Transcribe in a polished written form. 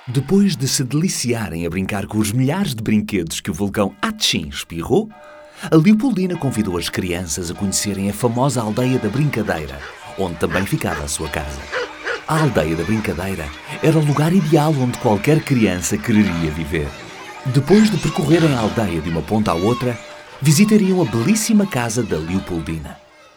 Depois de se deliciarem a brincar com os milhares de brinquedos que o vulcão Atchim espirrou, a Leopoldina convidou as crianças a conhecerem a famosa Aldeia da Brincadeira, onde também ficava a sua casa. A Aldeia da Brincadeira era o lugar ideal onde qualquer criança quereria viver. Depois de percorrerem a aldeia de uma ponta à outra, visitariam a belíssima casa da Leopoldina.